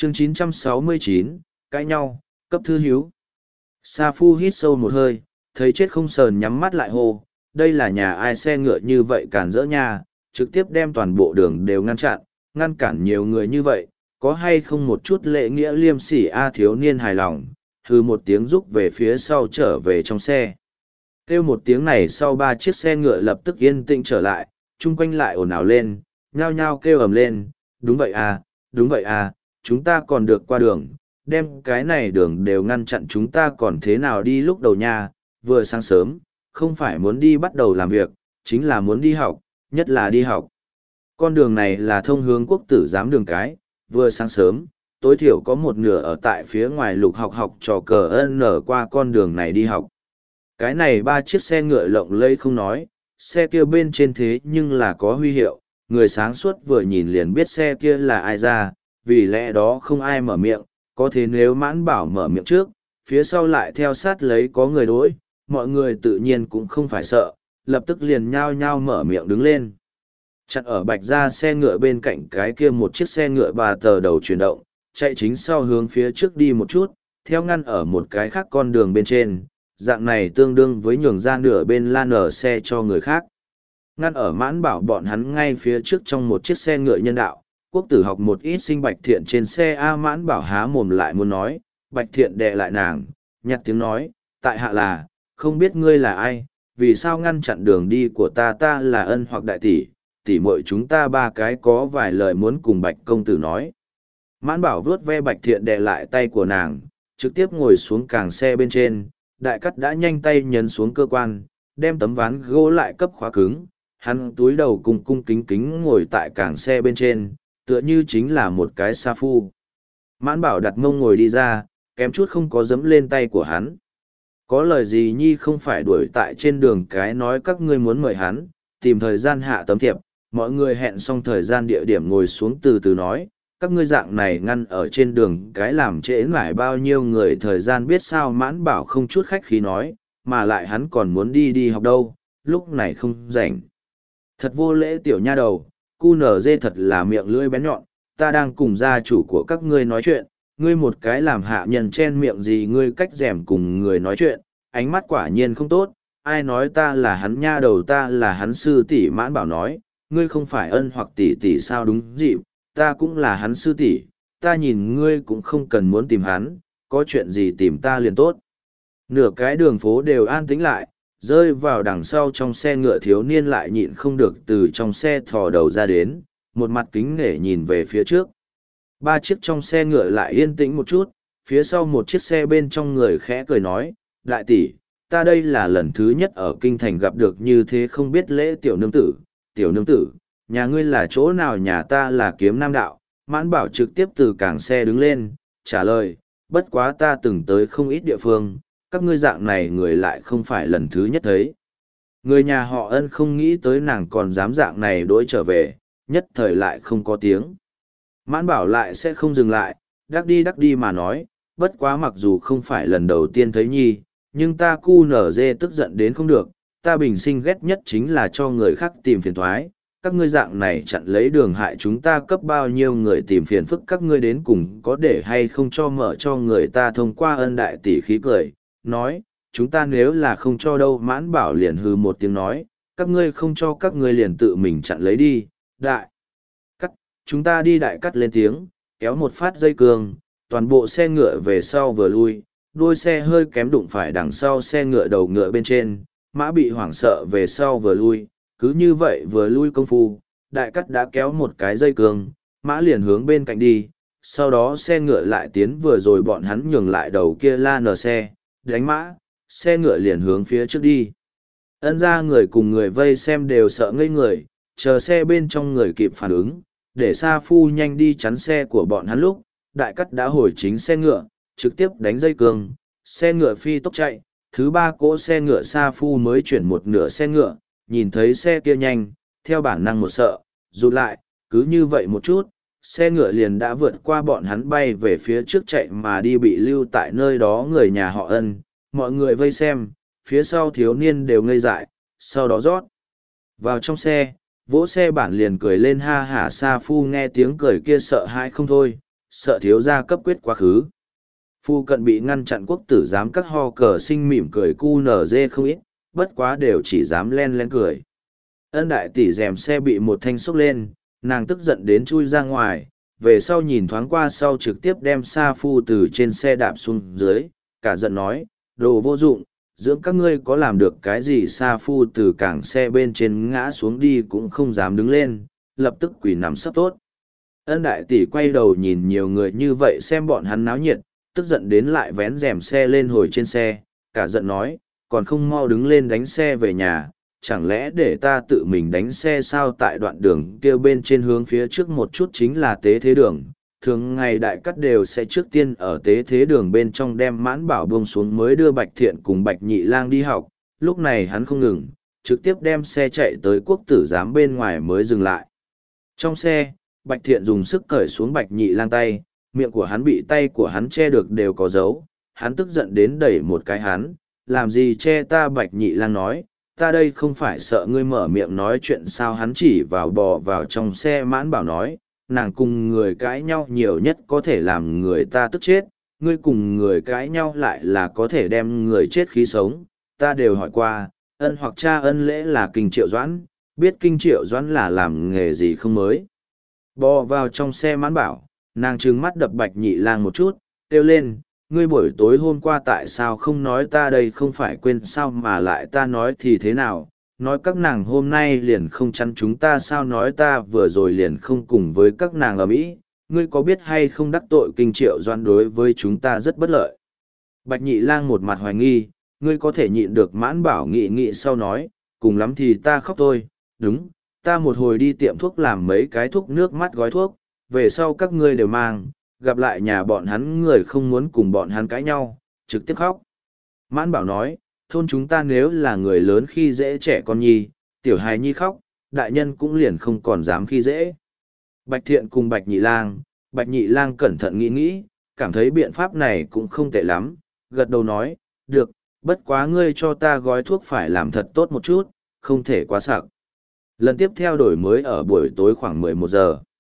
Chương 969, cãi nhau, cấp thư hiếu. Sa Phu hít sâu một hơi, thấy chết không sờn nhắm mắt lại hô, đây là nhà ai xe ngựa như vậy cản rỡ nha, trực tiếp đem toàn bộ đường đều ngăn chặn, ngăn cản nhiều người như vậy, có hay không một chút lễ nghĩa liêm sỉ a thiếu niên hài lòng, hừ một tiếng rúc về phía sau trở về trong xe. Kêu một tiếng này sau ba chiếc xe ngựa lập tức yên tĩnh trở lại, chung quanh lại ồn ào lên, nhao nhao kêu ầm lên, đúng vậy à, chúng ta còn được qua đường, đem cái này đường đều ngăn chặn chúng ta còn thế nào đi lúc đầu nha, vừa sáng sớm, không phải muốn đi bắt đầu làm việc, chính là muốn đi học, nhất là đi học. Con đường này là thông hướng quốc tử giám đường cái, vừa sáng sớm, tối thiểu có một nửa ở tại phía ngoài lục học học trò cờ nở qua con đường này đi học. Cái này ba chiếc xe ngựa lộng lẫy không nói, xe kia bên trên thế nhưng là có huy hiệu, người sáng suốt vừa nhìn liền biết xe kia là ai ra, vì lẽ đó không ai mở miệng, có thế nếu Mãn Bảo mở miệng trước, phía sau lại theo sát lấy có người đối, mọi người tự nhiên cũng không phải sợ, lập tức liền nhao nhao mở miệng đứng lên. Chặn ở bạch ra xe ngựa bên cạnh cái kia một chiếc xe ngựa bà tờ đầu chuyển động, chạy chính sau hướng phía trước đi một chút, theo ngăn ở một cái khác con đường bên trên, dạng này tương đương với nhường ra nửa bên lan nở xe cho người khác. Ngăn ở Mãn Bảo bọn hắn ngay phía trước trong một chiếc xe ngựa nhân đạo, quốc tử học một ít sinh Bạch Thiện trên xe A. Mãn Bảo há mồm lại muốn nói, Bạch Thiện đè lại nàng, nhặt tiếng nói, tại hạ là, không biết ngươi là ai, vì sao ngăn chặn đường đi của ta là ân hoặc đại tỷ, tỷ muội chúng ta ba cái có vài lời muốn cùng Bạch công tử nói. Mãn Bảo vuốt ve Bạch Thiện đè lại tay của nàng, trực tiếp ngồi xuống càng xe bên trên, đại cắt đã nhanh tay nhấn xuống cơ quan, đem tấm ván gỗ lại cấp khóa cứng, hắn túi đầu cung cung kính kính ngồi tại càng xe bên trên, tựa như chính là một cái sa phu. Mãn Bảo đặt mông ngồi đi ra, kém chút không có dẫm lên tay của hắn. Có lời gì nhi không phải đuổi tại trên đường cái nói các ngươi muốn mời hắn, tìm thời gian hạ tấm thiệp, mọi người hẹn xong thời gian địa điểm ngồi xuống từ từ nói, các ngươi dạng này ngăn ở trên đường cái làm trễ mãi bao nhiêu người thời gian biết sao. Mãn Bảo không chút khách khí nói, mà lại hắn còn muốn đi học đâu, lúc này không rảnh. Thật vô lễ tiểu nha đầu, cu nở dê thật là miệng lưỡi bén nhọn, ta đang cùng gia chủ của các ngươi nói chuyện, ngươi một cái làm hạ nhân chen miệng gì ngươi cách rèm cùng người nói chuyện, ánh mắt quả nhiên không tốt, ai nói ta là hắn nha đầu ta là hắn sư tỷ. Mãn Bảo nói, ngươi không phải ân hoặc tỷ tỷ sao đúng dịp, ta cũng là hắn sư tỷ, ta nhìn ngươi cũng không cần muốn tìm hắn, có chuyện gì tìm ta liền tốt. Nửa cái đường phố đều an tĩnh lại, rơi vào đằng sau trong xe ngựa thiếu niên lại nhịn không được từ trong xe thò đầu ra đến, một mặt kính nể nhìn về phía trước. Ba chiếc trong xe ngựa lại yên tĩnh một chút, phía sau một chiếc xe bên trong người khẽ cười nói, đại tỷ, ta đây là lần thứ nhất ở kinh thành gặp được như thế không biết lễ tiểu nương tử, nhà ngươi là chỗ nào nhà ta là Kiếm Nam Đạo. Mãn Bảo trực tiếp từ cảng xe đứng lên, trả lời, bất quá ta từng tới không ít địa phương, các ngươi dạng này người lại không phải lần thứ nhất thấy. Người nhà họ Ân không nghĩ tới nàng còn dám dạng này đối trở về, nhất thời lại không có tiếng. Mãn Bảo lại sẽ không dừng lại, đắc đi mà nói, bất quá mặc dù không phải lần đầu tiên thấy nhi, nhưng ta cu nở dê tức giận đến không được, ta bình sinh ghét nhất chính là cho người khác tìm phiền thoái, các ngươi dạng này chặn lấy đường hại chúng ta cấp bao nhiêu người tìm phiền phức các ngươi đến cùng có để hay không cho mở cho người ta thông qua. Ân đại tỷ khí cười, nói, chúng ta nếu là không cho đâu. Mãn Bảo liền hừ một tiếng nói, các ngươi không cho các ngươi liền tự mình chặn lấy đi, đại cắt, chúng ta đi. Đại cắt lên tiếng, kéo một phát dây cương, toàn bộ xe ngựa về sau vừa lui, đuôi xe hơi kém đụng phải đằng sau xe ngựa đầu ngựa bên trên, mã bị hoảng sợ về sau vừa lui, cứ như vậy vừa lui công phu, đại cắt đã kéo một cái dây cương, mã liền hướng bên cạnh đi, sau đó xe ngựa lại tiến vừa rồi bọn hắn nhường lại đầu kia la nở xe, đánh mã, xe ngựa liền hướng phía trước đi. Ân ra người cùng người vây xem đều sợ ngây người, chờ xe bên trong người kịp phản ứng, để Sa Phu nhanh đi chắn xe của bọn hắn lúc, đại cắt đã hồi chính xe ngựa, trực tiếp đánh dây cương, xe ngựa phi tốc chạy, thứ ba cỗ xe ngựa Sa Phu mới chuyển một nửa xe ngựa, nhìn thấy xe kia nhanh, theo bản năng một sợ, rụt lại, cứ như vậy một chút, xe ngựa liền đã vượt qua bọn hắn bay về phía trước chạy mà đi bị lưu tại nơi đó người nhà họ Ân, mọi người vây xem, phía sau thiếu niên đều ngây dại, sau đó rót vào trong xe, vỗ xe bản liền cười lên ha hả. Sa Phu nghe tiếng cười kia sợ hãi không thôi, sợ thiếu gia cấp quyết quá khứ. Phu cận bị ngăn chặn quốc tử giám các ho cờ sinh mỉm cười cu nở dê không ít, bất quá đều chỉ dám len len cười. Ân đại tỷ rèm xe bị một thanh xốc lên, nàng tức giận đến chui ra ngoài, về sau nhìn thoáng qua sau trực tiếp đem Sa Phu từ trên xe đạp xuống dưới, cả giận nói, đồ vô dụng, dưỡng các ngươi có làm được cái gì. Sa Phu từ cảng xe bên trên ngã xuống đi cũng không dám đứng lên, lập tức quỳ nằm sấp tốt. Ân đại tỷ quay đầu nhìn nhiều người như vậy xem bọn hắn náo nhiệt, tức giận đến lại vén rèm xe lên hồi trên xe, cả giận nói, còn không mau đứng lên đánh xe về nhà, chẳng lẽ để ta tự mình đánh xe sao. Tại đoạn đường kia bên trên hướng phía trước một chút chính là tế thế đường, thường ngày đại cắt đều sẽ trước tiên ở tế thế đường bên trong đem Mãn Bảo buông xuống mới đưa Bạch Thiện cùng Bạch Nhị Lang đi học, lúc này hắn không ngừng, trực tiếp đem xe chạy tới quốc tử giám bên ngoài mới dừng lại. Trong xe, Bạch Thiện dùng sức cởi xuống Bạch Nhị Lang tay, miệng của hắn bị tay của hắn che được đều có dấu, hắn tức giận đến đẩy một cái hắn, làm gì che ta. Bạch Nhị Lang nói, ta đây không phải sợ ngươi mở miệng nói chuyện sao. Hắn chỉ vào bò vào trong xe. Mãn Bảo nói, nàng cùng người cãi nhau nhiều nhất có thể làm người ta tức chết, ngươi cùng người cãi nhau lại là có thể đem người chết khí sống. Ta đều hỏi qua, ân hoặc cha ân lễ là Kinh Triệu Doãn, biết Kinh Triệu Doãn là làm nghề gì không mới. Bò vào trong xe. Mãn Bảo, nàng trừng mắt đập Bạch Nhị Lang một chút, kêu lên, ngươi buổi tối hôm qua tại sao không nói ta đây không phải quên sao mà lại ta nói thì thế nào, nói các nàng hôm nay liền không chắn chúng ta sao, nói ta vừa rồi liền không cùng với các nàng ở Mỹ, ngươi có biết hay không đắc tội Kinh Triệu Doãn đối với chúng ta rất bất lợi. Bạch Nhị Lang một mặt hoài nghi, ngươi có thể nhịn được. Mãn Bảo nghị nghị sau nói, cùng lắm thì ta khóc thôi, đúng, ta một hồi đi tiệm thuốc làm mấy cái thuốc nước mắt gói thuốc, về sau các ngươi đều mang, gặp lại nhà bọn hắn người không muốn cùng bọn hắn cãi nhau, trực tiếp khóc. Mãn Bảo nói, thôn chúng ta nếu là người lớn khi dễ trẻ con nhi, tiểu hài nhi khóc, đại nhân cũng liền không còn dám khi dễ. Bạch Thiện cùng Bạch Nhị Lang cẩn thận nghĩ nghĩ, cảm thấy biện pháp này cũng không tệ lắm, gật đầu nói, được, bất quá ngươi cho ta gói thuốc phải làm thật tốt một chút, không thể quá sặc. Lần tiếp theo đổi mới ở buổi tối khoảng 11 giờ.